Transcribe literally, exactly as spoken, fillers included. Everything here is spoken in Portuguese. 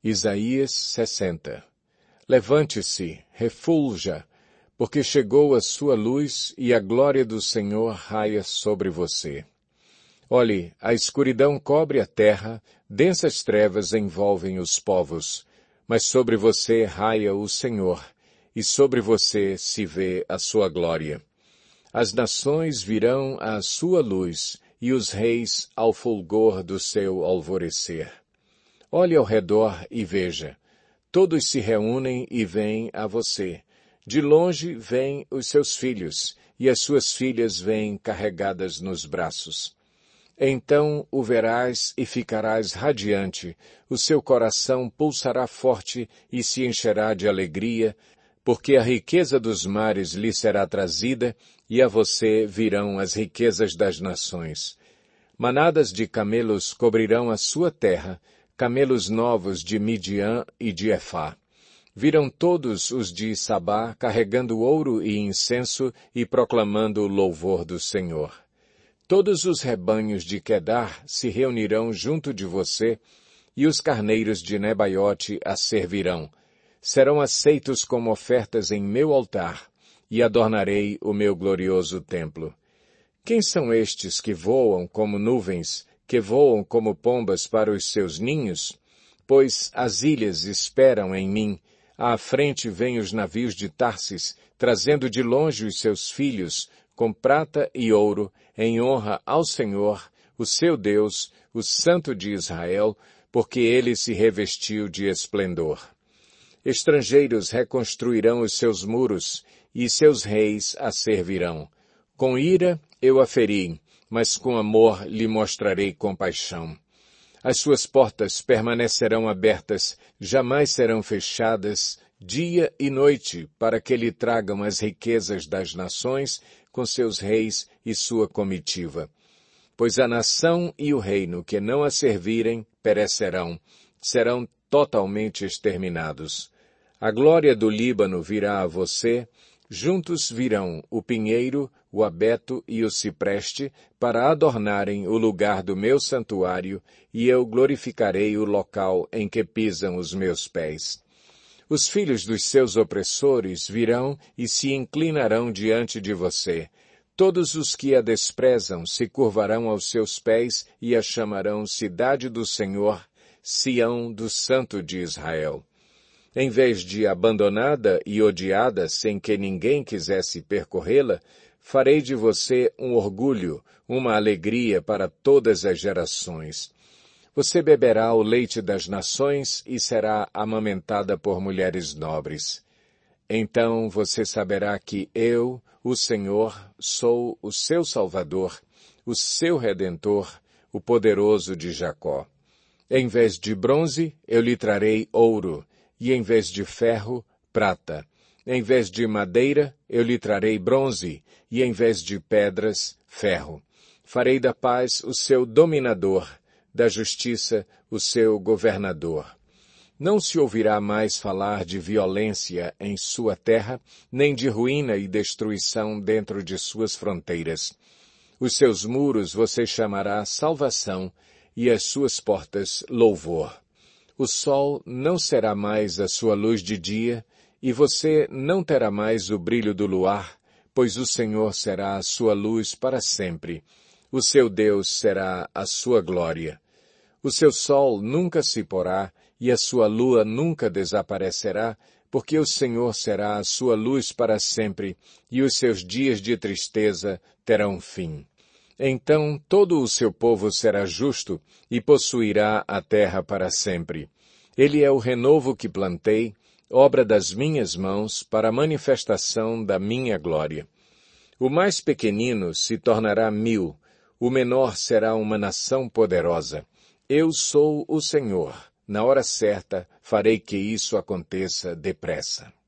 Isaías sessenta. Levante-se, refulja, porque chegou a sua luz e a glória do Senhor raia sobre você. Olhe, a escuridão cobre a terra, densas trevas envolvem os povos, mas sobre você raia o Senhor, e sobre você se vê a sua glória. As nações virão à sua luz, e os reis ao fulgor do seu alvorecer. Olhe ao redor e veja. Todos se reúnem e vêm a você. De longe vêm os seus filhos, e as suas filhas vêm carregadas nos braços. Então o verás e ficarás radiante, o seu coração pulsará forte e se encherá de alegria, porque a riqueza dos mares lhe será trazida, e a você virão as riquezas das nações. Manadas de camelos cobrirão a sua terra, camelos novos de Midian e de Efá. Virão todos os de Sabá carregando ouro e incenso e proclamando o louvor do Senhor. Todos os rebanhos de Quedar se reunirão junto de você, e os carneiros de Nebaiote a servirão. Serão aceitos como ofertas em meu altar, e adornarei o meu glorioso templo. Quem são estes que voam como nuvens, que voam como pombas para os seus ninhos? Pois as ilhas esperam em mim, à frente vêm os navios de Tarsis, trazendo de longe os seus filhos, com prata e ouro, em honra ao Senhor, o seu Deus, o Santo de Israel, porque ele se revestiu de esplendor. Estrangeiros reconstruirão os seus muros, e seus reis a servirão. Com ira eu a feri, mas com amor lhe mostrarei compaixão. As suas portas permanecerão abertas, jamais serão fechadas, dia e noite, para que lhe tragam as riquezas das nações, com seus reis e sua comitiva. Pois a nação e o reino que não a servirem perecerão, serão totalmente exterminados. A glória do Líbano virá a você, juntos virão o pinheiro, o abeto e o cipreste, para adornarem o lugar do meu santuário, e eu glorificarei o local em que pisam os meus pés. Os filhos dos seus opressores virão e se inclinarão diante de você. Todos os que a desprezam se curvarão aos seus pés e a chamarão cidade do Senhor, Sião do Santo de Israel. Em vez de abandonada e odiada sem que ninguém quisesse percorrê-la, farei de você um orgulho, uma alegria para todas as gerações. Você beberá o leite das nações e será amamentada por mulheres nobres. Então você saberá que eu, o Senhor, sou o seu Salvador, o seu Redentor, o poderoso de Jacó. Em vez de bronze, eu lhe trarei ouro, e em vez de ferro, prata. Em vez de madeira, eu lhe trarei bronze, e em vez de pedras, ferro. Farei da paz o seu dominador, da justiça o seu governador. Não se ouvirá mais falar de violência em sua terra, nem de ruína e destruição dentro de suas fronteiras. Os seus muros você chamará salvação, e as suas portas louvor. O sol não será mais a sua luz de dia, e você não terá mais o brilho do luar, pois o Senhor será a sua luz para sempre. O seu Deus será a sua glória. O seu sol nunca se porá, e a sua lua nunca desaparecerá, porque o Senhor será a sua luz para sempre, e os seus dias de tristeza terão fim. Então todo o seu povo será justo e possuirá a terra para sempre. Ele é o renovo que plantei, obra das minhas mãos, para a manifestação da minha glória. O mais pequenino se tornará mil, o menor será uma nação poderosa. Eu sou o Senhor. Na hora certa farei que isso aconteça depressa.